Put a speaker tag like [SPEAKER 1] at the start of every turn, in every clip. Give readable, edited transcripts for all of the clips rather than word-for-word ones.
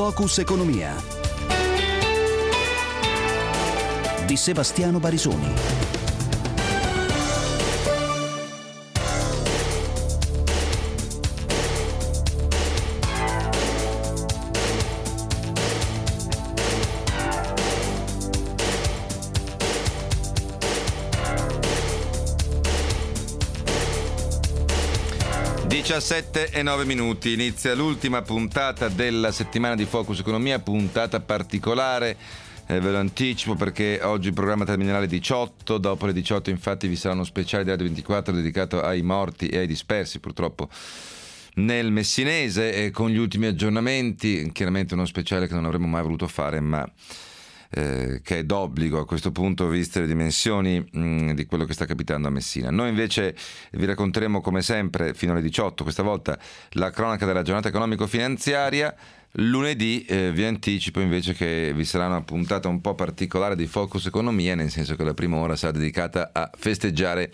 [SPEAKER 1] Focus Economia di Sebastiano Barisoni.
[SPEAKER 2] Diciassette e 9 minuti, inizia l'ultima puntata della settimana di Focus Economia, puntata particolare, ve lo anticipo perché oggi il programma terminale 18, dopo le 18 infatti vi sarà uno speciale di Radio 24 dedicato ai morti e ai dispersi purtroppo nel Messinese, e con gli ultimi aggiornamenti, chiaramente uno speciale che non avremmo mai voluto fare ma che è d'obbligo a questo punto viste le dimensioni di quello che sta capitando a Messina. Noi invece vi racconteremo come sempre fino alle 18, questa volta la cronaca della giornata economico-finanziaria. Lunedì vi anticipo invece che vi sarà una puntata un po' particolare di Focus Economia, nel senso che la prima ora sarà dedicata a festeggiare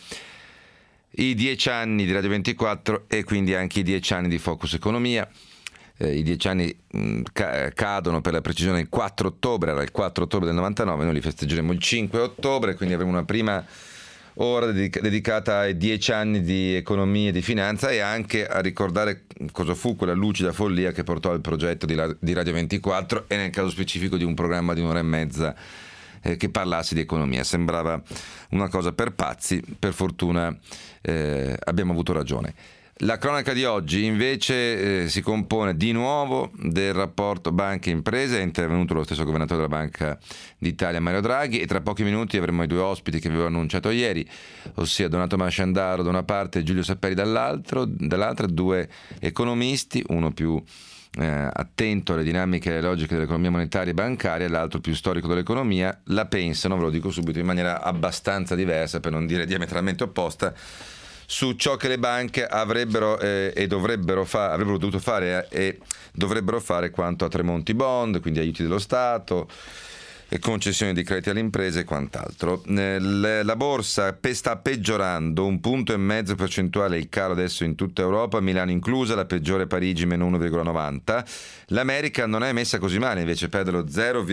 [SPEAKER 2] i 10 anni di Radio 24 e quindi anche i 10 anni di Focus Economia. I 10 anni cadono per la precisione il 4 ottobre, era il 4 ottobre del 99, noi li festeggeremo il 5 ottobre, quindi avremo una prima ora dedicata ai 10 anni di economia e di finanza e anche a ricordare cosa fu quella lucida follia che portò al progetto di Radio 24 e nel caso specifico di un programma di un'ora e mezza che parlasse di economia. Sembrava una cosa per pazzi, per fortuna abbiamo avuto ragione. La cronaca di oggi invece si compone di nuovo del rapporto banche e imprese. È intervenuto lo stesso governatore della Banca d'Italia Mario Draghi e tra pochi minuti avremo i due ospiti che avevo annunciato ieri, ossia Donato Masciandaro da una parte e Giulio Sapperi dall'altra, due economisti, uno più attento alle dinamiche e alle logiche dell'economia monetaria e bancaria, l'altro più storico dell'economia. La pensano, ve lo dico subito, in maniera abbastanza diversa, per non dire diametralmente opposta, su ciò che le banche avrebbero dovuto fare e dovrebbero fare quanto a Tremonti Bond, quindi aiuti dello Stato e concessioni di crediti alle imprese e quant'altro. La borsa sta peggiorando, 1,5 punti percentuale il calo adesso in tutta Europa, Milano inclusa, la peggiore Parigi meno 1,90. L'America non è messa così male, invece perde lo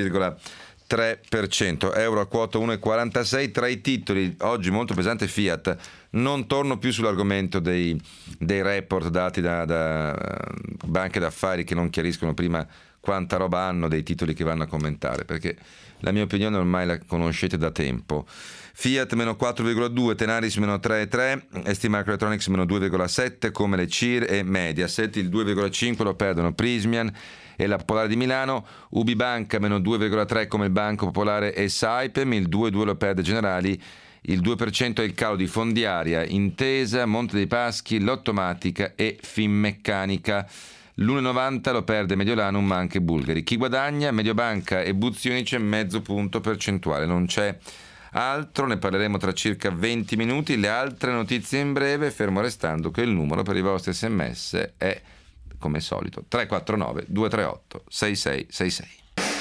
[SPEAKER 2] 0,3%, euro a quota 1,46. Tra i titoli oggi molto pesante Fiat. Non torno più sull'argomento dei report dati da banche d'affari che non chiariscono prima quanta roba hanno dei titoli che vanno a commentare, perché la mia opinione ormai la conoscete da tempo. Fiat meno 4,2, Tenaris meno 3,3, ST Microelectronics meno 2,7, come le CIR e Mediaset. Il 2,5 lo perdono Prysmian e la Popolare di Milano. Ubibanca meno 2,3 come il Banco Popolare e Saipem. Il 2,2 lo perde Generali. Il 2% è il calo di Fondiaria, Intesa, Monte dei Paschi, Lottomatica e Finmeccanica. L'1,90 lo perde Mediolanum ma anche Bulgari. Chi guadagna? Mediobanca e Buzionice, mezzo punto percentuale. Non c'è altro, ne parleremo tra circa 20 minuti. Le altre notizie in breve, fermo restando che il numero per i vostri sms è, come solito, 349 238 6666.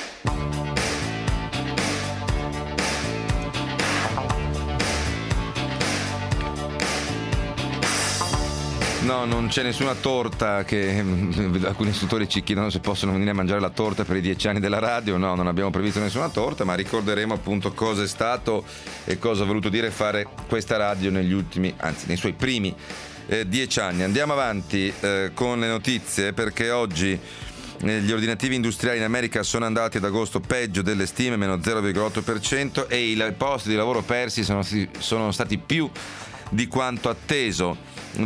[SPEAKER 2] No, non c'è nessuna torta, che alcuni istruttori ci chiedono se possono venire a mangiare la torta per i 10 anni della radio. No, non abbiamo previsto nessuna torta, ma ricorderemo appunto cosa è stato e cosa ha voluto dire fare questa radio negli ultimi, anzi nei suoi primi 10 anni. Andiamo avanti con le notizie, perché oggi gli ordinativi industriali in America sono andati ad agosto peggio delle stime, meno 0,8%, e i posti di lavoro persi sono stati più di quanto atteso.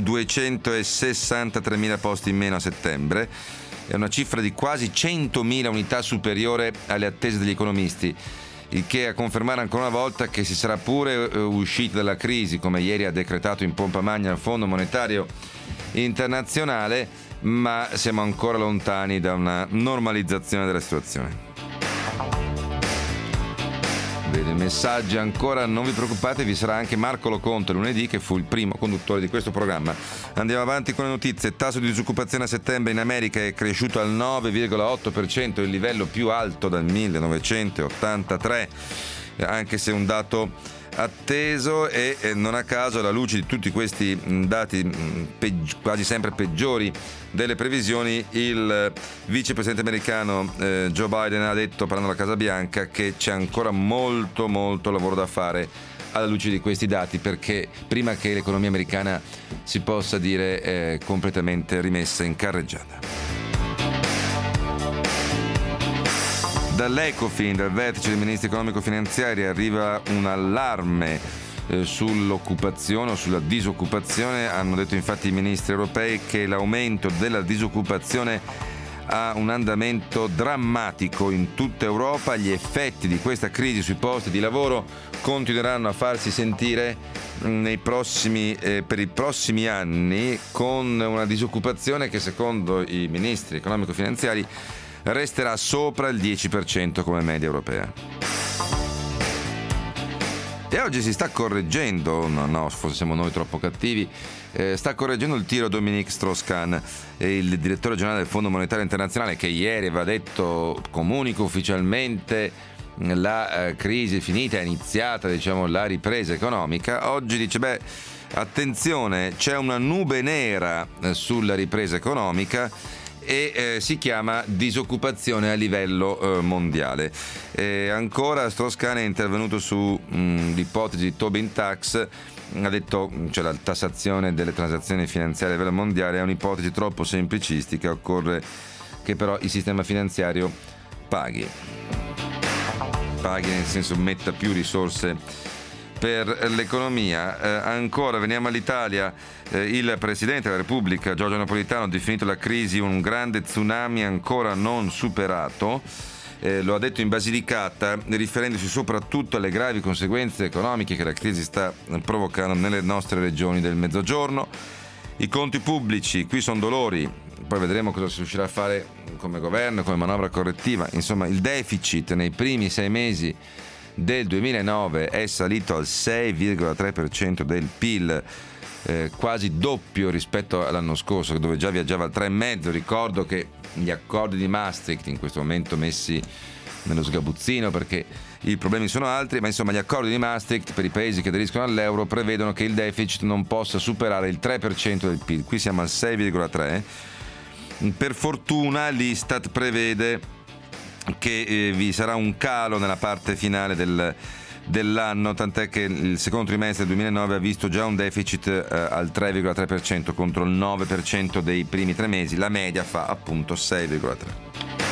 [SPEAKER 2] 263.000 posti in meno a settembre, è una cifra di quasi 100.000 unità superiore alle attese degli economisti, il che a confermare ancora una volta che si sarà pure usciti dalla crisi, come ieri ha decretato in pompa magna il Fondo Monetario Internazionale, ma siamo ancora lontani da una normalizzazione della situazione. Vede messaggi ancora, non vi preoccupate, vi sarà anche Marco Loconte lunedì, che fu il primo conduttore di questo programma. Andiamo avanti con le notizie. Il tasso di disoccupazione a settembre in America è cresciuto al 9,8%, il livello più alto dal 1983. anche se un dato atteso, e non a caso, alla luce di tutti questi dati quasi sempre peggiori delle previsioni, il vicepresidente americano Joe Biden ha detto, parlando alla Casa Bianca, che c'è ancora molto lavoro da fare alla luce di questi dati, perché prima che l'economia americana si possa dire completamente rimessa in carreggiata. Dall'Ecofin, dal vertice dei ministri economico-finanziari, arriva un allarme sull'occupazione o sulla disoccupazione. Hanno detto infatti i ministri europei che l'aumento della disoccupazione ha un andamento drammatico in tutta Europa. Gli effetti di questa crisi sui posti di lavoro continueranno a farsi sentire per i prossimi anni, con una disoccupazione che secondo i ministri economico-finanziari resterà sopra il 10% come media europea. E oggi si sta correggendo, no, forse siamo noi troppo cattivi, sta correggendo il tiro Dominique Strauss-Kahn, il direttore generale del Fondo Monetario Internazionale, che ieri aveva detto: comunico ufficialmente, la crisi è finita, è iniziata, la ripresa economica. Oggi dice: attenzione, c'è una nube nera sulla ripresa economica, e si chiama disoccupazione a livello mondiale. Ancora Strauss-Kahn è intervenuto su l'ipotesi di Tobin Tax. Ha detto, la tassazione delle transazioni finanziarie a livello mondiale è un'ipotesi troppo semplicistica, occorre che però il sistema finanziario paghi nel senso metta più risorse per l'economia. Ancora veniamo all'Italia. Il Presidente della Repubblica Giorgio Napolitano ha definito la crisi un grande tsunami ancora non superato. Lo ha detto in Basilicata, riferendosi soprattutto alle gravi conseguenze economiche che la crisi sta provocando nelle nostre regioni del Mezzogiorno. I conti pubblici, qui sono dolori, poi vedremo cosa si riuscirà a fare come governo, come manovra correttiva. Insomma, il deficit nei primi 6 mesi del 2009 è salito al 6,3% del PIL, quasi doppio rispetto all'anno scorso, dove già viaggiava al 3,5%. Ricordo che gli accordi di Maastricht, in questo momento messi nello sgabuzzino perché i problemi sono altri, ma insomma gli accordi di Maastricht per i paesi che aderiscono all'euro prevedono che il deficit non possa superare il 3% del PIL. Qui siamo al 6,3%. Per fortuna l'Istat prevede che vi sarà un calo nella parte finale dell'anno, tant'è che il secondo trimestre del 2009 ha visto già un deficit al 3,3% contro il 9% dei primi 3 mesi. La media fa appunto 6,3%.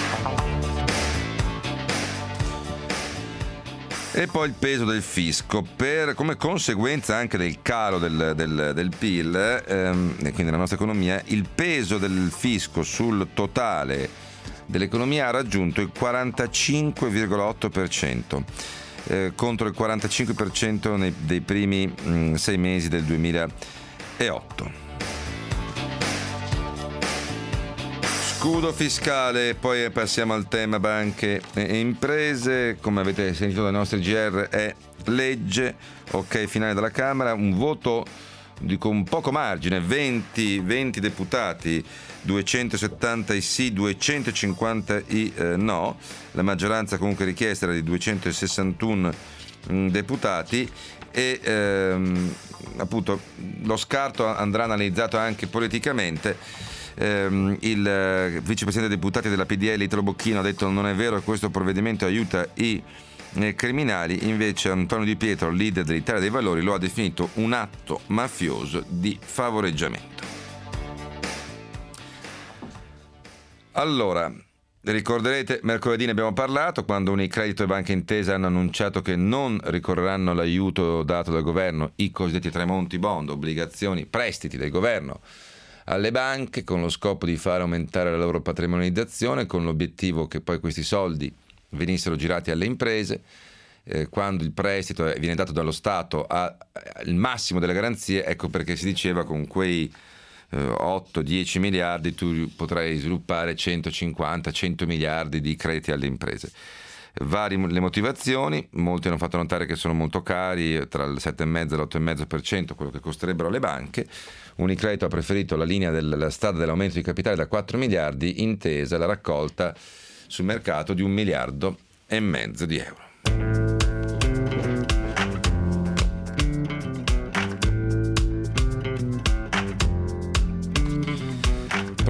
[SPEAKER 2] E poi il peso del fisco, come conseguenza anche del calo del PIL, e quindi della nostra economia, il peso del fisco sul totale dell'economia ha raggiunto il 45,8%, contro il 45% dei primi 6 mesi del 2008. Scudo fiscale, poi passiamo al tema banche e imprese. Come avete sentito dai nostri GR, è legge, ok, finale della Camera, un voto con poco margine, 20 deputati, 270 i sì, 250 i no. La maggioranza comunque richiesta era di 261 deputati e appunto lo scarto andrà analizzato anche politicamente. Il vicepresidente dei deputati della PDL Italo Bocchino ha detto: non è vero che questo provvedimento aiuta i criminali. Invece Antonio Di Pietro, leader dell'Italia dei Valori, lo ha definito un atto mafioso di favoreggiamento. Allora, ricorderete, mercoledì ne abbiamo parlato, quando Unicredito e Banca Intesa hanno annunciato che non ricorreranno all'aiuto dato dal governo, i cosiddetti Tremonti Bond, obbligazioni, prestiti del governo alle banche, con lo scopo di far aumentare la loro patrimonializzazione, con l'obiettivo che poi questi soldi venissero girati alle imprese. Quando il prestito viene dato dallo Stato al massimo delle garanzie, ecco perché si diceva con quei 8-10 miliardi tu potrai sviluppare 150-100 miliardi di crediti alle imprese. Varie le motivazioni, molti hanno fatto notare che sono molto cari, tra il 7,5% e l'8,5% quello che costerebbero le banche. Unicredito ha preferito la linea della strada dell'aumento di capitale da 4 miliardi, intesa la raccolta sul mercato di 1,5 miliardi di euro.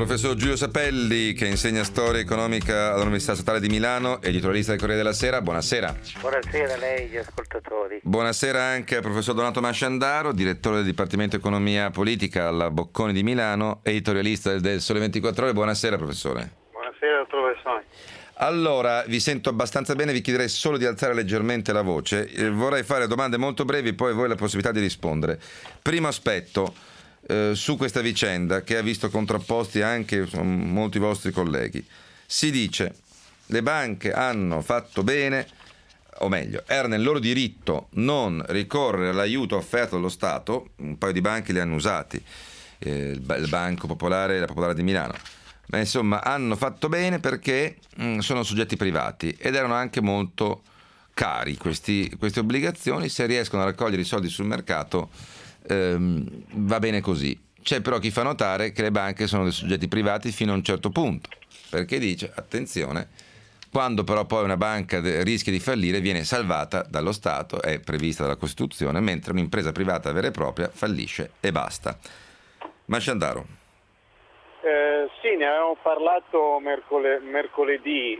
[SPEAKER 2] Professor Giulio Sapelli, che insegna storia economica all'Università Statale di Milano, editorialista del Corriere della Sera. Buonasera.
[SPEAKER 3] Buonasera a lei e agli ascoltatori.
[SPEAKER 2] Buonasera anche al professor Donato Masciandaro, direttore del Dipartimento Economia Politica alla Bocconi di Milano, editorialista del Sole 24 Ore. Buonasera, professore.
[SPEAKER 3] Buonasera, dottor Bessoni.
[SPEAKER 2] Allora, vi sento abbastanza bene, vi chiederei solo di alzare leggermente la voce. Vorrei fare domande molto brevi, poi voi la possibilità di rispondere. Primo aspetto, su questa vicenda che ha visto contrapposti anche molti vostri colleghi. Si dice, le banche hanno fatto bene, o meglio, era nel loro diritto non ricorrere all'aiuto offerto dallo Stato, un paio di banche li hanno usati, il Banco Popolare e la Popolare di Milano. Ma insomma hanno fatto bene perché sono soggetti privati ed erano anche molto cari queste obbligazioni. Se riescono a raccogliere i soldi sul mercato va bene così. C'è però chi fa notare che le banche sono dei soggetti privati fino a un certo punto, perché dice attenzione, quando però poi una banca rischia di fallire viene salvata dallo Stato, è prevista dalla Costituzione, mentre un'impresa privata vera e propria fallisce e basta. Masciandaro.
[SPEAKER 3] Sì, ne avevamo parlato mercoledì.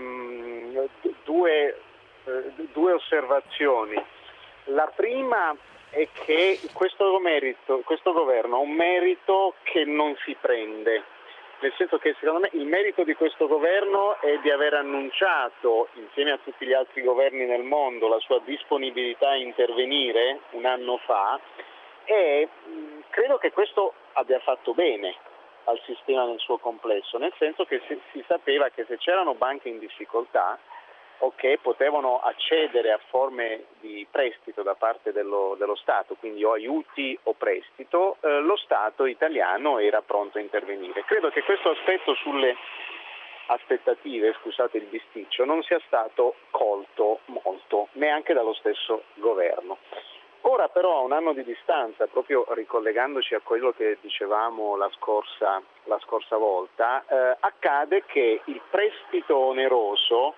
[SPEAKER 3] Due osservazioni. La prima è che questo governo ha un merito che non si prende, nel senso che secondo me il merito di questo governo è di aver annunciato, insieme a tutti gli altri governi nel mondo, la sua disponibilità a intervenire un anno fa, e credo che questo abbia fatto bene al sistema nel suo complesso, nel senso che si sapeva che se c'erano banche in difficoltà o che potevano accedere a forme di prestito da parte dello Stato, quindi o aiuti o prestito, lo Stato italiano era pronto a intervenire. Credo che questo aspetto sulle aspettative, scusate il bisticcio, non sia stato colto molto, neanche dallo stesso governo. Ora però, a un anno di distanza, proprio ricollegandoci a quello che dicevamo la scorsa volta, accade che il prestito oneroso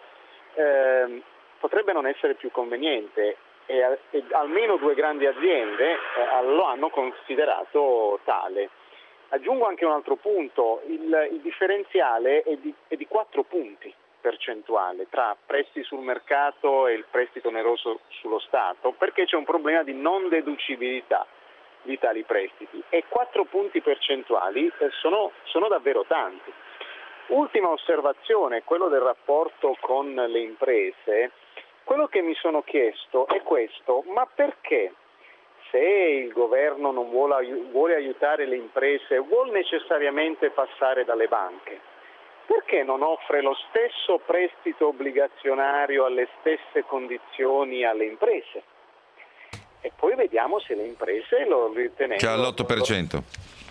[SPEAKER 3] potrebbe non essere più conveniente e almeno due grandi aziende lo hanno considerato tale. Aggiungo anche un altro punto, il differenziale è di 4 punti percentuale tra prestiti sul mercato e il prestito oneroso sullo Stato, perché c'è un problema di non deducibilità di tali prestiti e 4 punti percentuali sono davvero tanti. Ultima osservazione, quello del rapporto con le imprese. Quello che mi sono chiesto è questo: ma perché, se il governo non vuole aiutare le imprese, vuole necessariamente passare dalle banche? Perché non offre lo stesso prestito obbligazionario alle stesse condizioni alle imprese? E poi vediamo se le imprese lo ritengono...
[SPEAKER 2] Che ha l'8%.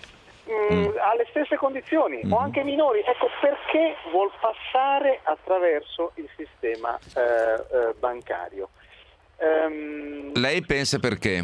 [SPEAKER 3] Alle stesse condizioni o anche minori. Ecco, perché vuol passare attraverso il sistema bancario.
[SPEAKER 2] Lei pensa perché?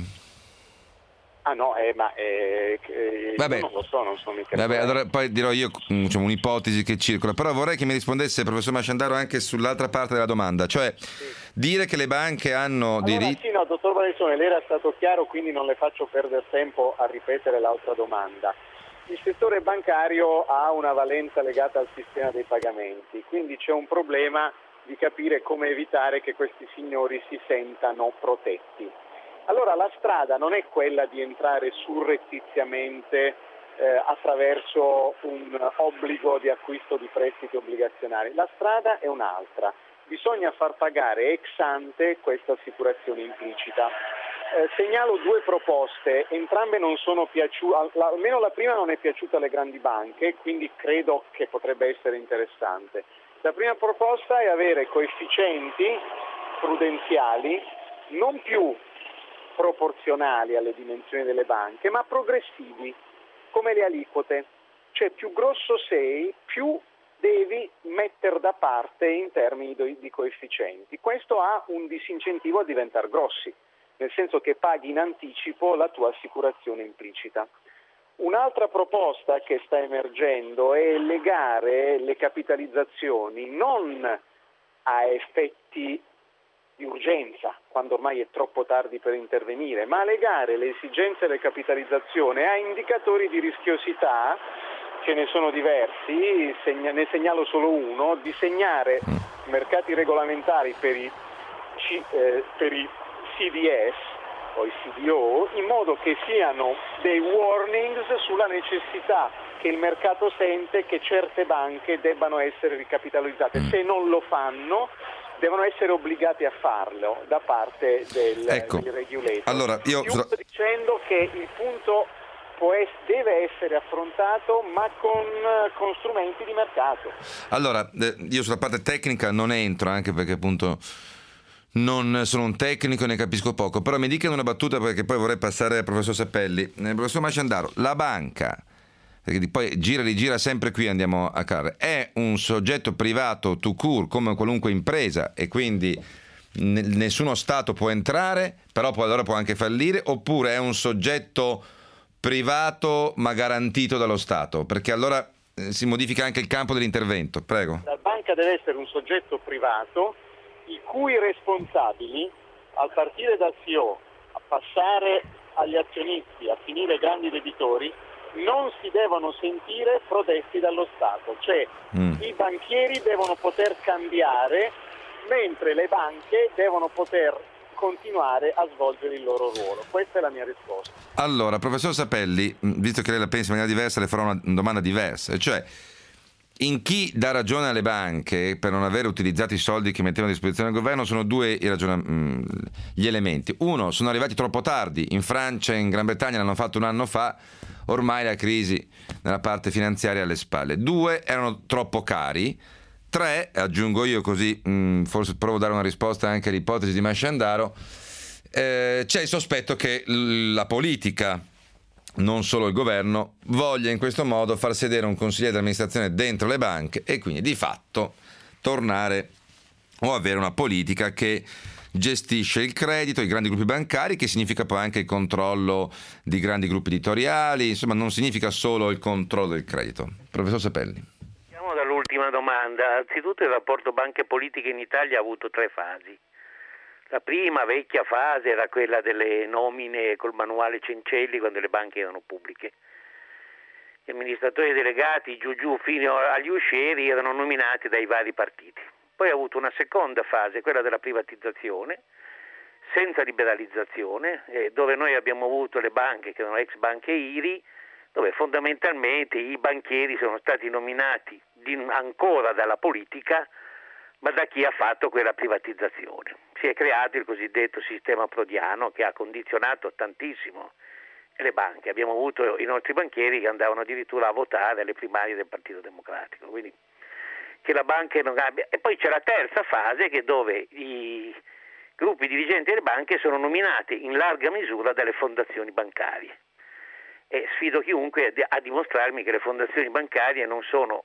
[SPEAKER 3] Vabbè. Non lo so, non sono mica.
[SPEAKER 2] Vabbè, allora poi dirò io un'ipotesi che circola, però vorrei che mi rispondesse il professor Masciandaro anche sull'altra parte della domanda, cioè dire che le banche hanno diritto...
[SPEAKER 3] Sì, no, dottor Valesone, lei era stato chiaro, quindi non le faccio perdere tempo a ripetere l'altra domanda. Il settore bancario ha una valenza legata al sistema dei pagamenti, quindi c'è un problema di capire come evitare che questi signori si sentano protetti. Allora la strada non è quella di entrare surrettiziamente attraverso un obbligo di acquisto di prestiti obbligazionari. La strada è un'altra. Bisogna far pagare ex ante questa assicurazione implicita. Segnalo 2 proposte, entrambe non sono piaciute, almeno la prima non è piaciuta alle grandi banche, quindi credo che potrebbe essere interessante. La prima proposta è avere coefficienti prudenziali non più proporzionali alle dimensioni delle banche, ma progressivi, come le aliquote. Cioè più grosso sei, più devi mettere da parte in termini di coefficienti. Questo ha un disincentivo a diventare grossi, nel senso che paghi in anticipo la tua assicurazione implicita. Un'altra proposta che sta emergendo è legare le capitalizzazioni non a effetti di urgenza, quando ormai è troppo tardi per intervenire, ma legare le esigenze della capitalizzazione a indicatori di rischiosità ce ne sono diversi, ne segnalo solo uno: disegnare mercati regolamentari per i CDS o i CDO, in modo che siano dei warnings sulla necessità che il mercato sente che certe banche debbano essere ricapitalizzate. Se non lo fanno, devono essere obbligati a farlo da parte del regulator.
[SPEAKER 2] Allora, io
[SPEAKER 3] sto dicendo che il punto deve essere affrontato, ma con strumenti di mercato.
[SPEAKER 2] Allora, io sulla parte tecnica non entro, anche perché appunto non sono un tecnico e ne capisco poco, però mi dicano una battuta, perché poi vorrei passare al professor Seppelli. Professor Masciandaro, la banca, perché poi gira e rigira sempre qui, andiamo a carre, è un soggetto privato tout court come qualunque impresa, e quindi nessuno Stato può entrare, però poi allora può anche fallire, oppure è un soggetto privato ma garantito dallo Stato? Perché allora si modifica anche il campo dell'intervento. Prego.
[SPEAKER 3] La banca deve essere un soggetto privato i cui responsabili, a partire dal CEO, a passare agli azionisti, a finire ai grandi debitori, non si devono sentire protetti dallo Stato. Cioè i banchieri devono poter cambiare, mentre le banche devono poter continuare a svolgere il loro ruolo. Questa è la mia risposta.
[SPEAKER 2] Allora, professor Seppelli, visto che lei la pensa in maniera diversa, le farò una domanda diversa, cioè in chi dà ragione alle banche per non aver utilizzato i soldi che mettevano a disposizione del governo sono due gli elementi. Uno, sono arrivati troppo tardi. In Francia e in Gran Bretagna l'hanno fatto un anno fa, ormai la crisi nella parte finanziaria è alle spalle. Due, erano troppo cari. Tre, aggiungo io così forse provo a dare una risposta anche all'ipotesi di Masciandaro, c'è il sospetto che la politica, non solo il governo, voglia in questo modo far sedere un consigliere di amministrazione dentro le banche e quindi di fatto tornare o avere una politica che gestisce il credito, i grandi gruppi bancari, che significa poi anche il controllo di grandi gruppi editoriali, insomma non significa solo il controllo del credito. Professor Seppelli.
[SPEAKER 4] Partiamo dall'ultima domanda. Anzitutto il rapporto banche politiche in Italia ha avuto 3 fasi. La prima vecchia fase era quella delle nomine col manuale Cencelli, quando le banche erano pubbliche. Gli amministratori delegati giù fino agli uscieri erano nominati dai vari partiti. Poi ha avuto una seconda fase, quella della privatizzazione, senza liberalizzazione, dove noi abbiamo avuto le banche che erano ex banche IRI, dove fondamentalmente i banchieri sono stati nominati ancora dalla politica, ma da chi ha fatto quella privatizzazione. Si è creato il cosiddetto sistema prodiano, che ha condizionato tantissimo le banche. Abbiamo avuto i nostri banchieri che andavano addirittura a votare alle primarie del Partito Democratico, quindi che la banca non abbia. E poi c'è la terza fase, che dove i gruppi dirigenti delle banche sono nominati in larga misura dalle fondazioni bancarie. E sfido chiunque a dimostrarmi che le fondazioni bancarie non sono,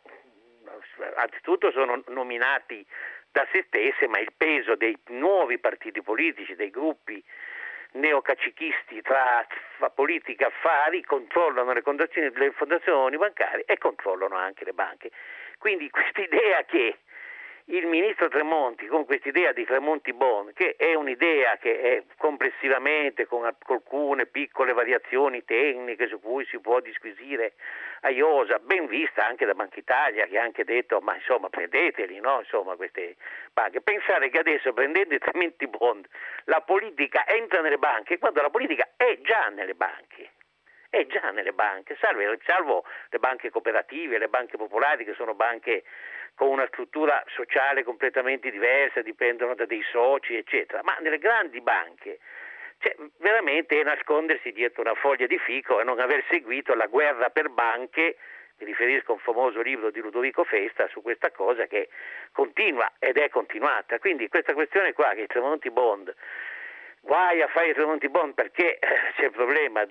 [SPEAKER 4] anzitutto sono nominati da se stesse, ma il peso dei nuovi partiti politici, dei gruppi neocacichisti tra politica e affari, controllano le fondazioni bancarie e controllano anche le banche. Quindi quest'idea che il ministro Tremonti, con quest'idea di Tremonti Bond, che è un'idea che è complessivamente, con alcune piccole variazioni tecniche su cui si può disquisire a iosa, ben vista anche da Banca Italia, che ha anche detto ma insomma prendeteli, no? Insomma, queste banche. Pensare che adesso, prendendo i Tremonti Bond, la politica entra nelle banche, quando la politica è già nelle banche. È già nelle banche, salvo le banche cooperative, le banche popolari, che sono banche con una struttura sociale completamente diversa, dipendono da dei soci, eccetera. Ma nelle grandi banche, veramente è nascondersi dietro una foglia di fico e non aver seguito la guerra per banche. Mi riferisco a un famoso libro di Ludovico Festa su questa cosa che continua ed è continuata. Quindi questa questione qua, che i Tremonti Bond, guai a fare i Tremonti Bond perché c'è il problema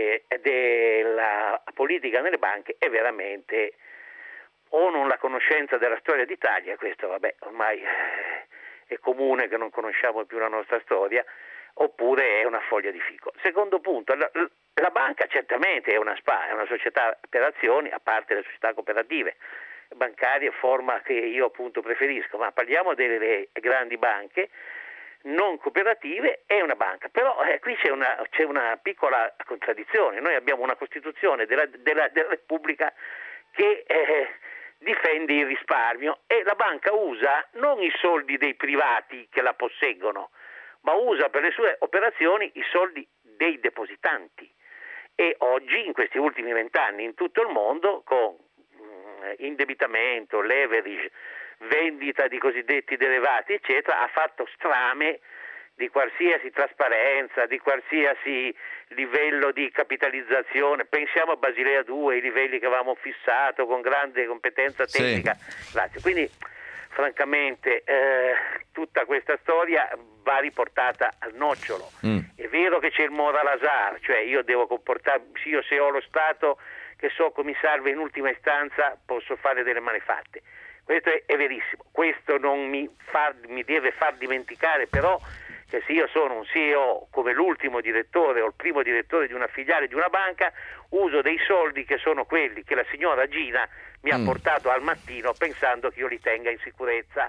[SPEAKER 4] della politica nelle banche, è veramente o non la conoscenza della storia d'Italia, questo vabbè ormai è comune che non conosciamo più la nostra storia, oppure è una foglia di fico. Secondo punto, la banca certamente è una SpA, è una società per azioni, a parte le società cooperative bancarie, forma che io appunto preferisco, ma parliamo delle grandi banche non cooperative, è una banca. Però qui c'è una piccola contraddizione. Noi abbiamo una Costituzione della Repubblica che difende il risparmio, e la banca usa non i soldi dei privati che la posseggono, ma usa per le sue operazioni i soldi dei depositanti. E oggi, in questi ultimi 20 anni, in tutto il mondo, con indebitamento, leverage, vendita di cosiddetti derivati, eccetera, ha fatto strame di qualsiasi trasparenza, di qualsiasi livello di capitalizzazione. Pensiamo a Basilea 2, i livelli che avevamo fissato con grande competenza tecnica. Sì. Grazie. Quindi, francamente, tutta questa storia va riportata al nocciolo. È vero che c'è il moral hazard, cioè io devo comportarmi, io se ho lo Stato che so come mi salva in ultima istanza posso fare delle malefatte. Questo è verissimo. Questo non mi deve far dimenticare però che se io sono un CEO come l'ultimo direttore o il primo direttore di una filiale di una banca, uso dei soldi che sono quelli che la signora Gina mi ha portato al mattino pensando che io li tenga in sicurezza.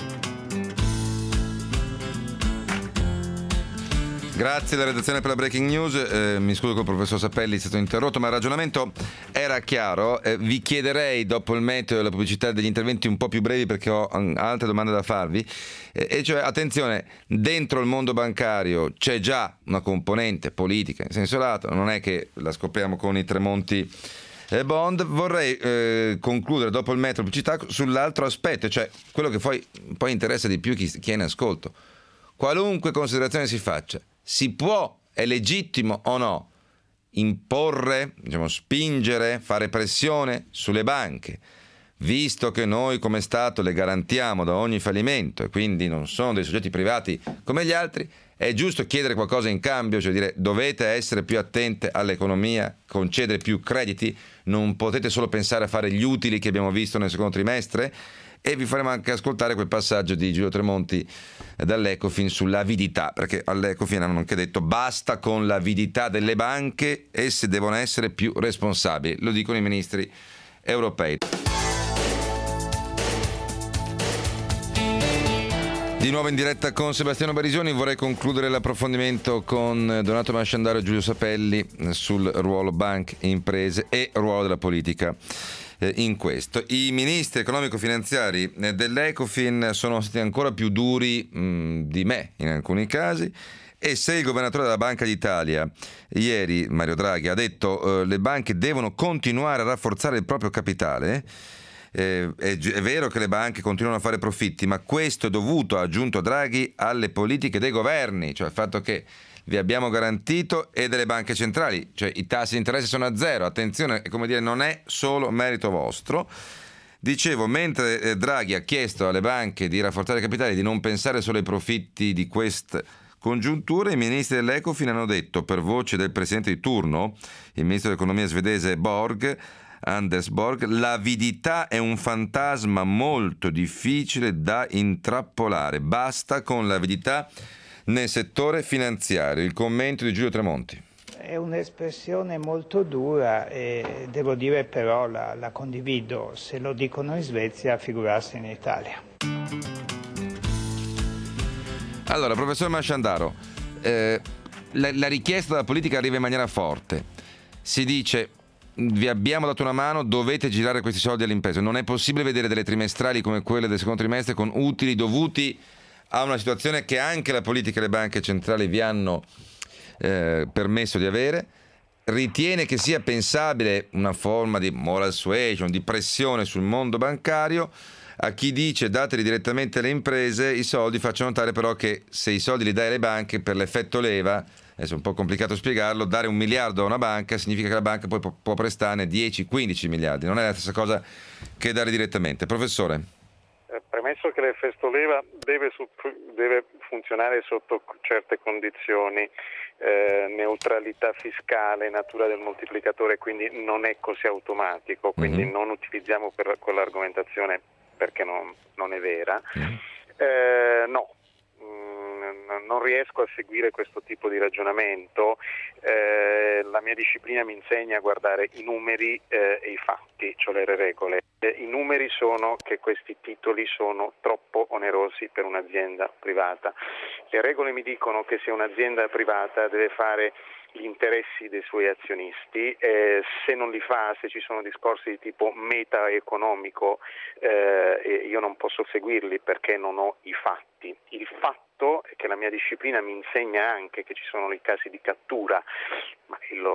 [SPEAKER 2] Grazie alla redazione per la breaking news, mi scuso col professor Sapelli, è stato interrotto, ma il ragionamento era chiaro. Vi chiederei dopo il meteo e la pubblicità degli interventi un po' più brevi perché ho altre domande da farvi, e cioè attenzione, dentro il mondo bancario c'è già una componente politica in senso lato, non è che la scopriamo con i Tremonti Bond. Vorrei concludere dopo il meteo e la pubblicità sull'altro aspetto, cioè quello che poi interessa di più chi è in ascolto. Qualunque considerazione si faccia, si può, è legittimo o no, imporre, spingere, fare pressione sulle banche, visto che noi come Stato le garantiamo da ogni fallimento e quindi non sono dei soggetti privati come gli altri, è giusto chiedere qualcosa in cambio, cioè dire dovete essere più attente all'economia, concedere più crediti, non potete solo pensare a fare gli utili che abbiamo visto nel secondo trimestre. E vi faremo anche ascoltare quel passaggio di Giulio Tremonti dall'Ecofin sull'avidità, perché all'Ecofin hanno anche detto basta con l'avidità delle banche, esse devono essere più responsabili, lo dicono i ministri europei. Di nuovo in diretta con Sebastiano Barisoni, vorrei concludere l'approfondimento con Donato Masciandaro e Giulio Sapelli sul ruolo banche, imprese e ruolo della politica in questo. I ministri economico-finanziari dell'Ecofin sono stati ancora più duri di me in alcuni casi, e se il governatore della Banca d'Italia ieri, Mario Draghi, ha detto le banche devono continuare a rafforzare il proprio capitale, è vero che le banche continuano a fare profitti, ma questo è dovuto, ha aggiunto Draghi, alle politiche dei governi, cioè il fatto che vi abbiamo garantito, e delle banche centrali, cioè i tassi di interesse sono a zero, attenzione, come dire, non è solo merito vostro. Dicevo, mentre Draghi ha chiesto alle banche di rafforzare i capitali, di non pensare solo ai profitti di questa congiuntura, i ministri dell'Ecofin hanno detto, per voce del presidente di turno, il ministro dell'economia svedese Anders Borg, l'avidità è un fantasma molto difficile da intrappolare, basta con l'avidità nel settore finanziario. Il commento di Giulio Tremonti.
[SPEAKER 5] È un'espressione molto dura e devo dire però la condivido. Se lo dicono in Svezia, figurarsi in Italia.
[SPEAKER 2] Allora, professor Masciandaro, la richiesta della politica arriva in maniera forte. Si dice vi abbiamo dato una mano, dovete girare questi soldi alle imprese. Non è possibile vedere delle trimestrali come quelle del secondo trimestre con utili dovuti a una situazione che anche la politica e le banche centrali vi hanno permesso di avere. Ritiene che sia pensabile una forma di moral suasion, di pressione sul mondo bancario? A chi dice dateli direttamente alle imprese i soldi, faccio notare però che se i soldi li dai alle banche per l'effetto leva, adesso è un po' complicato spiegarlo, dare 1 miliardo a una banca significa che la banca poi può prestarne 10-15 miliardi, non è la stessa cosa che dare direttamente. Professore?
[SPEAKER 3] Premesso che l'effetto leva deve funzionare sotto certe condizioni, neutralità fiscale, natura del moltiplicatore, quindi non è così automatico, quindi non utilizziamo per quell'argomentazione perché non è vera. No. Non riesco a seguire questo tipo di ragionamento, la mia disciplina mi insegna a guardare i numeri e i fatti, cioè le regole. I numeri sono che questi titoli sono troppo onerosi per un'azienda privata. Le regole mi dicono che se un'azienda privata deve fare gli interessi dei suoi azionisti. Se non li fa, se ci sono discorsi di tipo meta-economico, io non posso seguirli perché non ho i fatti. Il fatto è che la mia disciplina mi insegna anche che ci sono i casi di cattura, ma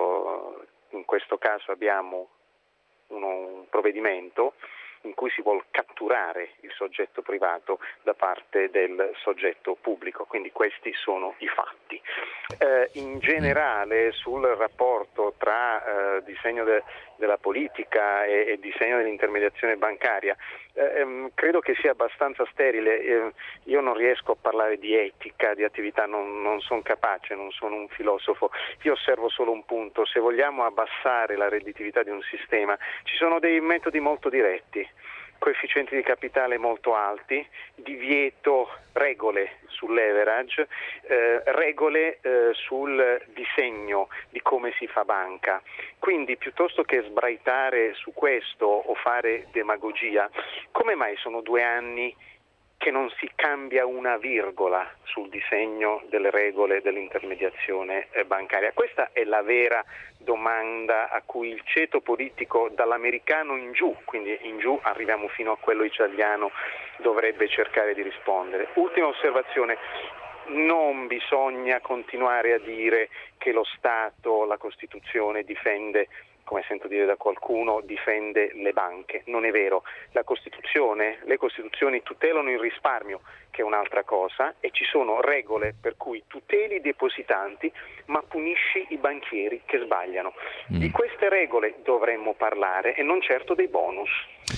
[SPEAKER 3] in questo caso abbiamo un provvedimento in cui si vuol catturare il soggetto privato da parte del soggetto pubblico, quindi questi sono i fatti. In generale sul rapporto tra disegno della politica e disegno dell'intermediazione bancaria, credo che sia abbastanza sterile. Io non riesco a parlare di etica, di attività, non sono capace, non sono un filosofo. Io osservo solo un punto: se vogliamo abbassare la redditività di un sistema, ci sono dei metodi molto diretti, coefficienti di capitale molto alti, divieto, regole sul leverage, regole sul disegno di come si fa banca. Quindi piuttosto che sbraitare su questo o fare demagogia, come mai sono 2 anni che non si cambia una virgola sul disegno delle regole dell'intermediazione bancaria? Questa è la vera domanda a cui il ceto politico dall'americano in giù, quindi in giù arriviamo fino a quello italiano, dovrebbe cercare di rispondere. Ultima osservazione: non bisogna continuare a dire che lo Stato, la Costituzione difende, come sento dire da qualcuno, difende le banche. Non è vero. Le Costituzioni tutelano il risparmio, che è un'altra cosa, e ci sono regole per cui tuteli i depositanti ma punisci i banchieri che sbagliano. Di queste regole dovremmo parlare e non certo dei bonus.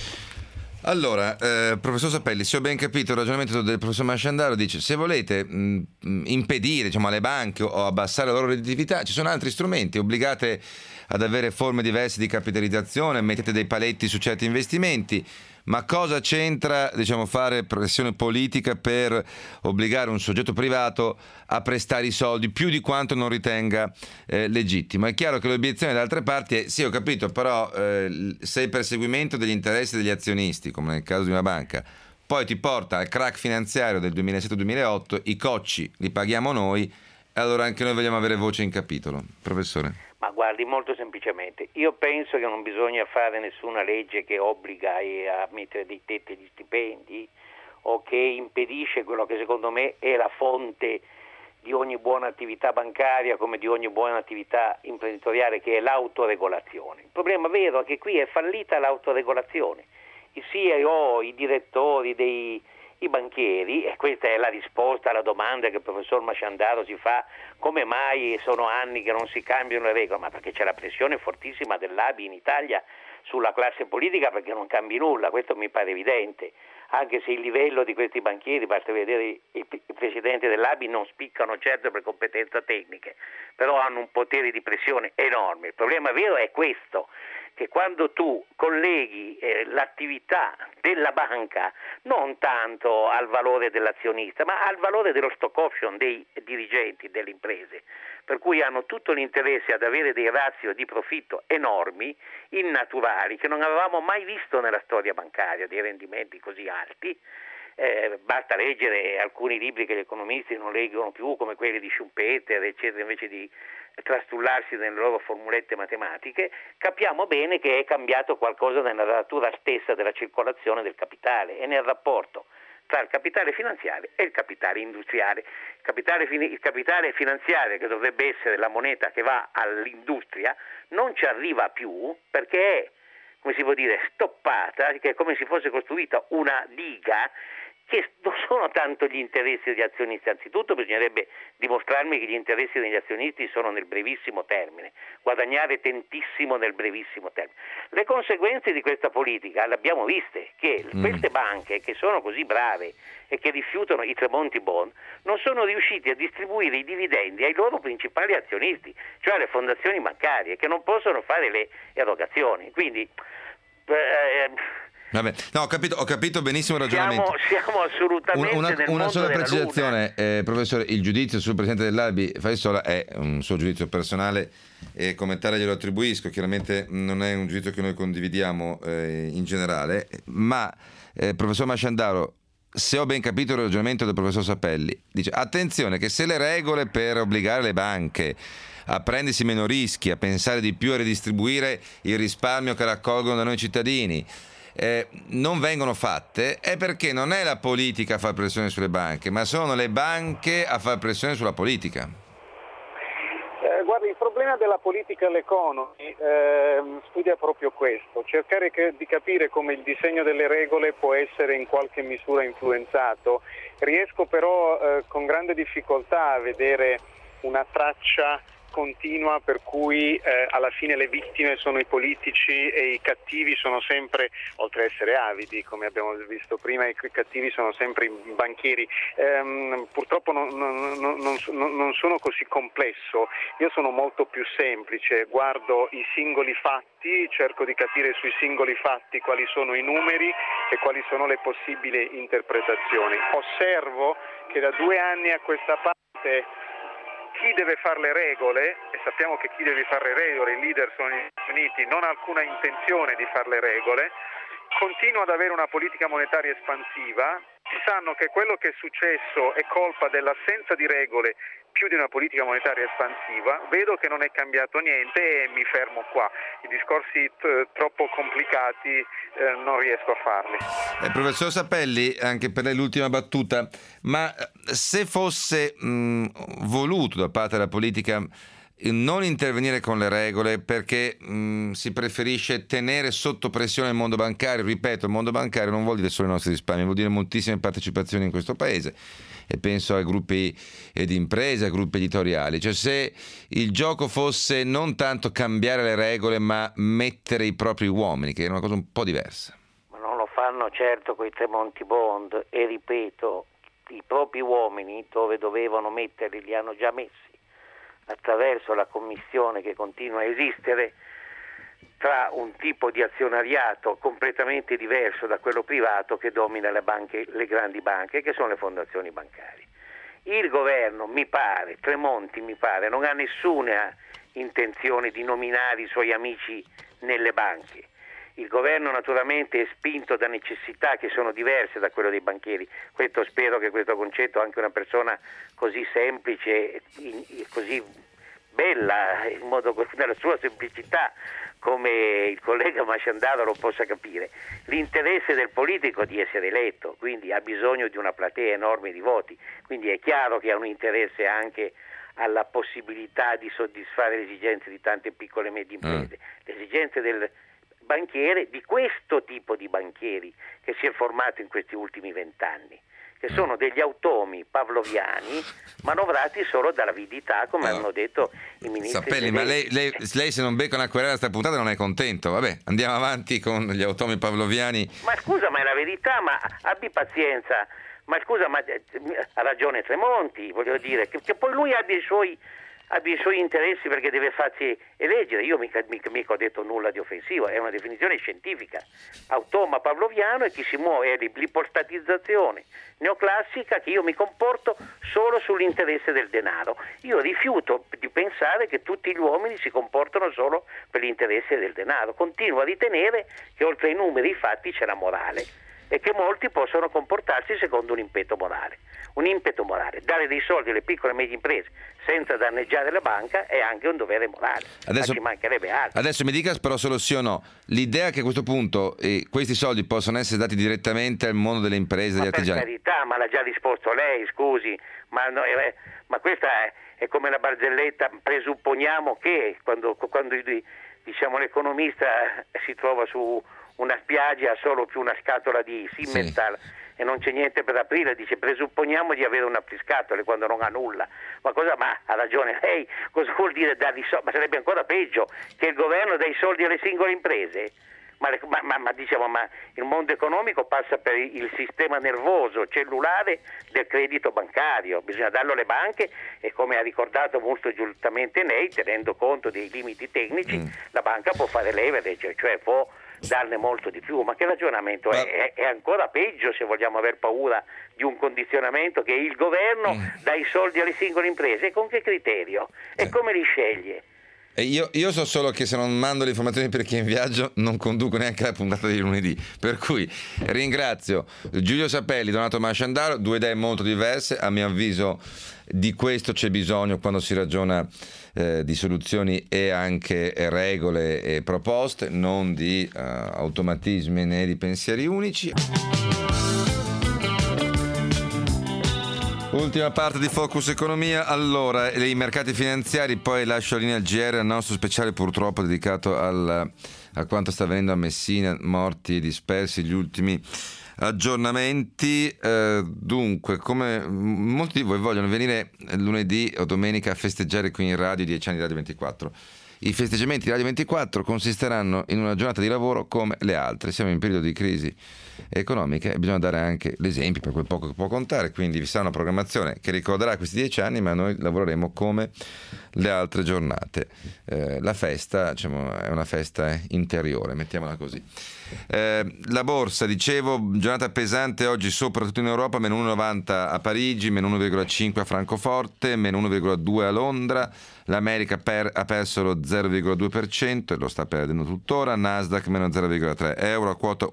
[SPEAKER 2] Allora, professor Sapelli, se ho ben capito il ragionamento del professor Masciandaro, dice: se volete impedire, alle banche o abbassare la loro redditività, ci sono altri strumenti, obbligate ad avere forme diverse di capitalizzazione, mettete dei paletti su certi investimenti. Ma cosa c'entra, fare pressione politica per obbligare un soggetto privato a prestare i soldi più di quanto non ritenga legittimo? È chiaro che l'obiezione da altre parti è: sì, ho capito, però se il perseguimento degli interessi degli azionisti, come nel caso di una banca, poi ti porta al crack finanziario del 2007-2008, i cocci li paghiamo noi, allora anche noi vogliamo avere voce in capitolo. Professore?
[SPEAKER 4] Ma guardi, molto semplicemente, io penso che non bisogna fare nessuna legge che obbliga a mettere dei tetti agli stipendi o che impedisce quello che secondo me è la fonte di ogni buona attività bancaria come di ogni buona attività imprenditoriale, che è l'autoregolazione. Il problema vero è che qui è fallita l'autoregolazione. I CEO, i direttori i banchieri, e questa è la risposta alla domanda che il professor Masciandaro si fa: come mai sono anni che non si cambiano le regole? Ma perché c'è la pressione fortissima dell'ABI in Italia sulla classe politica perché non cambi nulla, questo mi pare evidente, anche se il livello di questi banchieri, basta vedere i presidenti dell'ABI, non spiccano certo per competenze tecniche, però hanno un potere di pressione enorme. Il problema vero è questo, che quando tu colleghi l'attività della banca non tanto al valore dell'azionista, ma al valore dello stock option dei dirigenti delle imprese, per cui hanno tutto l'interesse ad avere dei ratio di profitto enormi, innaturali, che non avevamo mai visto nella storia bancaria, dei rendimenti così alti. Basta leggere alcuni libri che gli economisti non leggono più, come quelli di Schumpeter, eccetera, invece di trastullarsi nelle loro formulette matematiche, capiamo bene che è cambiato qualcosa nella natura stessa della circolazione del capitale e nel rapporto tra il capitale finanziario e il capitale industriale. Il capitale finanziario, che dovrebbe essere la moneta che va all'industria, non ci arriva più perché è, come si può dire, stoppata, che è come se fosse costruita una diga che non sono tanto gli interessi degli azionisti. Anzitutto bisognerebbe dimostrarmi che gli interessi degli azionisti sono nel brevissimo termine, guadagnare tantissimo nel brevissimo termine. Le conseguenze di questa politica le abbiamo viste, che queste banche che sono così brave e che rifiutano i Tremonti Bond non sono riusciti a distribuire i dividendi ai loro principali azionisti, cioè alle fondazioni bancarie, che non possono fare le erogazioni. Quindi
[SPEAKER 2] Vabbè, no, ho capito benissimo il ragionamento.
[SPEAKER 4] Siamo assolutamente
[SPEAKER 2] una sola precisazione, professore: il giudizio sul presidente dell'ABI Faisola è un suo giudizio personale e come tale glielo attribuisco. Chiaramente non è un giudizio che noi condividiamo in generale, ma professor Masciandaro, se ho ben capito il ragionamento del professor Sapelli, dice attenzione che se le regole per obbligare le banche a prendersi meno rischi, a pensare di più a ridistribuire il risparmio che raccolgono da noi cittadini, non vengono fatte, è perché non è la politica a far pressione sulle banche, ma sono le banche a far pressione sulla politica.
[SPEAKER 3] Guarda, il problema della political economy studia proprio questo, cercare di capire come il disegno delle regole può essere in qualche misura influenzato. Riesco però con grande difficoltà a vedere una traccia continua per cui alla fine le vittime sono i politici e i cattivi sono sempre, oltre a essere avidi come abbiamo visto prima, i cattivi sono sempre i banchieri. Purtroppo non sono così complesso, io sono molto più semplice, guardo i singoli fatti, cerco di capire sui singoli fatti quali sono i numeri e quali sono le possibili interpretazioni. Osservo che da 2 anni a questa parte chi deve fare le regole, e sappiamo che chi deve fare le regole, i leader sono gli Stati Uniti, non ha alcuna intenzione di fare le regole, continua ad avere una politica monetaria espansiva, sanno che quello che è successo è colpa dell'assenza di regole più di una politica monetaria espansiva, vedo che non è cambiato niente e mi fermo qua. I discorsi troppo complicati non riesco a farli.
[SPEAKER 2] Professor Sapelli, anche per lei l'ultima battuta, ma se fosse voluto da parte della politica non intervenire con le regole perché si preferisce tenere sotto pressione il mondo bancario, ripeto, il mondo bancario non vuol dire solo i nostri risparmi, vuol dire moltissime partecipazioni in questo paese, e penso ai gruppi di imprese, ai gruppi editoriali, cioè se il gioco fosse non tanto cambiare le regole ma mettere i propri uomini, che è una cosa un po' diversa.
[SPEAKER 4] Ma non lo fanno certo coi Tremonti Bond, e ripeto, i propri uomini dove dovevano metterli li hanno già messi attraverso la commissione che continua a esistere tra un tipo di azionariato completamente diverso da quello privato che domina le banche, le grandi banche, che sono le fondazioni bancarie. Il governo, mi pare, Tremonti mi pare, non ha nessuna intenzione di nominare i suoi amici nelle banche. Il governo naturalmente è spinto da necessità che sono diverse da quello dei banchieri. Questo spero che questo concetto anche una persona così semplice, così bella, in modo nella sua semplicità, come il collega Masciandaro lo possa capire. L'interesse del politico è di essere eletto, quindi ha bisogno di una platea enorme di voti, quindi è chiaro che ha un interesse anche alla possibilità di soddisfare le esigenze di tante piccole e medie imprese, le esigenze del banchiere, di questo tipo di banchieri che si è formato in questi ultimi 20 anni, che sono degli automi pavloviani manovrati solo dall'avidità, come hanno detto i ministri.
[SPEAKER 2] Sapelli, ma lei se non becca una querela a sta puntata non è contento? Vabbè, andiamo avanti con gli automi pavloviani.
[SPEAKER 4] Ma scusa, ma è la verità, ma abbi pazienza. Ma scusa, ma ha ragione Tremonti, voglio dire, che poi lui abbia i suoi interessi perché deve farsi eleggere. Io mica ho detto nulla di offensivo, è una definizione scientifica. Automa pavloviano è chi si muove, è l'ipostatizzazione neoclassica, che io mi comporto solo sull'interesse del denaro. Io rifiuto di pensare che tutti gli uomini si comportano solo per l'interesse del denaro. Continuo a ritenere che oltre ai numeri e ai fatti c'è la morale, e che molti possono comportarsi secondo un impeto morale. Un impeto morale, dare dei soldi alle piccole e medie imprese senza danneggiare la banca è anche un dovere morale.
[SPEAKER 2] Adesso,
[SPEAKER 4] ci mancherebbe altro.
[SPEAKER 2] Adesso mi dica però solo sì o no, l'idea che a questo punto questi soldi possono essere dati direttamente al mondo delle imprese, degli artigiani.
[SPEAKER 4] Per carità, ma l'ha già risposto lei, scusi, ma questa è come la barzelletta, presupponiamo che quando diciamo l'economista si trova su una spiaggia ha solo più una scatola di Simmental, sì, e non c'è niente per aprire, dice presupponiamo di avere un apriscatole quando non ha nulla. Ma ha ragione lei, cosa vuol dire dargli soldi? Ma sarebbe ancora peggio che il governo dà i soldi alle singole imprese. Ma il mondo economico passa per il sistema nervoso cellulare del credito bancario, bisogna darlo alle banche, e come ha ricordato molto giustamente lei, tenendo conto dei limiti tecnici, la banca può fare leverage, cioè può darne molto di più. Ma che ragionamento è ancora peggio se vogliamo aver paura di un condizionamento che il governo dà i soldi alle singole imprese, e con che criterio? E come li sceglie?
[SPEAKER 2] Io so solo che se non mando le informazioni per chi è in viaggio non conduco neanche la puntata di lunedì, per cui ringrazio Giulio Sapelli, Donato Masciandaro, due idee molto diverse, a mio avviso di questo c'è bisogno quando si ragiona di soluzioni e anche regole e proposte, non di automatismi né di pensieri unici. Ultima parte di Focus Economia. Allora, i mercati finanziari, poi lascio la linea al GR, al nostro speciale purtroppo dedicato a quanto sta avvenendo a Messina, morti e dispersi, gli ultimi aggiornamenti. Dunque, come molti di voi vogliono venire lunedì o domenica a festeggiare qui in radio i 10 anni di Radio 24. I festeggiamenti di Radio 24 consisteranno in una giornata di lavoro come le altre. Siamo in periodo di crisi economica e bisogna dare anche l'esempio per quel poco che può contare, quindi vi sarà una programmazione che ricorderà questi 10 anni, ma noi lavoreremo come le altre giornate. La festa, diciamo, è una festa interiore, mettiamola così. La borsa, dicevo, giornata pesante oggi soprattutto in Europa, meno 1,90 a Parigi, meno 1,5 a Francoforte, meno 1,2 a Londra. L'America ha perso lo 0,2% e lo sta perdendo tuttora. Nasdaq meno 0,3, euro a quota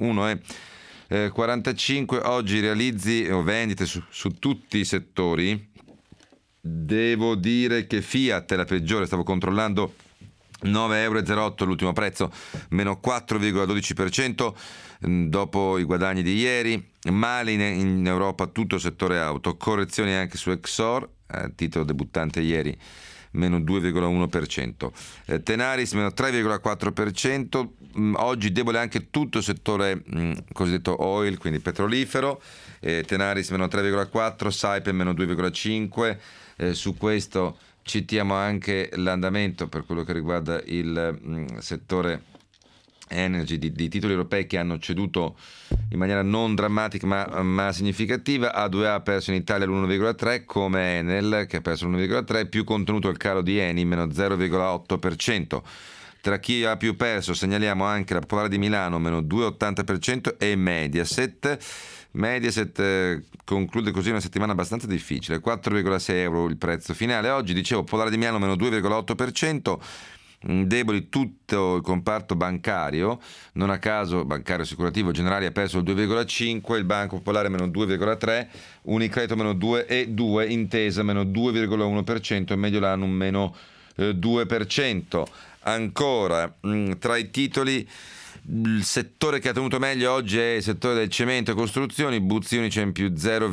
[SPEAKER 2] 1,45. Oggi realizzi o vendite su tutti i settori. Devo dire che Fiat è la peggiore, stavo controllando, 9,08 euro l'ultimo prezzo, meno 4,12% dopo i guadagni di ieri. Male in Europa tutto il settore auto, correzioni anche su Exor, titolo debuttante ieri, meno 2,1%. Tenaris meno 3,4%. Oggi debole anche tutto il settore cosiddetto oil, quindi petrolifero. Tenaris meno 3,4%, Saipem meno 2,5%. Su questo citiamo anche l'andamento per quello che riguarda il settore energy di titoli europei che hanno ceduto in maniera non drammatica ma significativa. A2A ha perso in Italia l'1,3%, come Enel che ha perso l'1,3%, più contenuto il calo di Eni, meno 0,8%. Tra chi ha più perso segnaliamo anche la Popolare di Milano, meno 2,80%, e Mediaset conclude così una settimana abbastanza difficile, 4,6 euro il prezzo finale. Oggi, dicevo, Popolare di Milano meno 2,8%, deboli tutto il comparto bancario, non a caso bancario assicurativo Generali ha perso il 2,5%, il Banco Popolare meno 2,3%, Unicredito meno 2,2%, Intesa meno 2,1% e Mediolanum meno 2%. Ancora, tra i titoli, il settore che ha tenuto meglio oggi è il settore del cemento e costruzioni. Buzzi Unicem più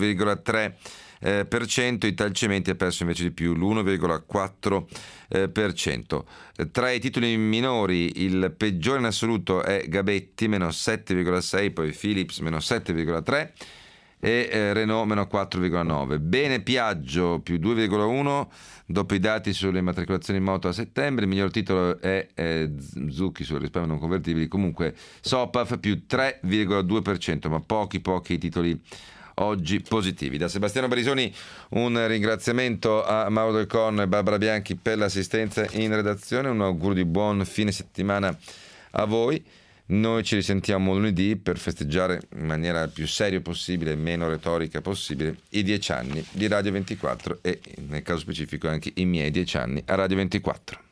[SPEAKER 2] 0,3%, Italcementi ha perso invece di più l'1,4%. Tra i titoli minori il peggiore in assoluto è Gabetti meno 7,6%, poi Philips meno 7,3% e Renault meno 4,9%. Bene Piaggio più 2,1% dopo i dati sulle immatricolazioni moto a settembre. Il miglior titolo è Zucchi sul risparmio non convertibili. Comunque Sopaf più 3,2%, ma pochi i titoli oggi positivi. Da Sebastiano Barisoni un ringraziamento a Mauro Del Corno e Barbara Bianchi per l'assistenza in redazione, un augurio di buon fine settimana a voi. Noi ci risentiamo lunedì per festeggiare in maniera più seria possibile, meno retorica possibile, i 10 anni di Radio 24 e nel caso specifico anche i miei 10 anni a Radio 24.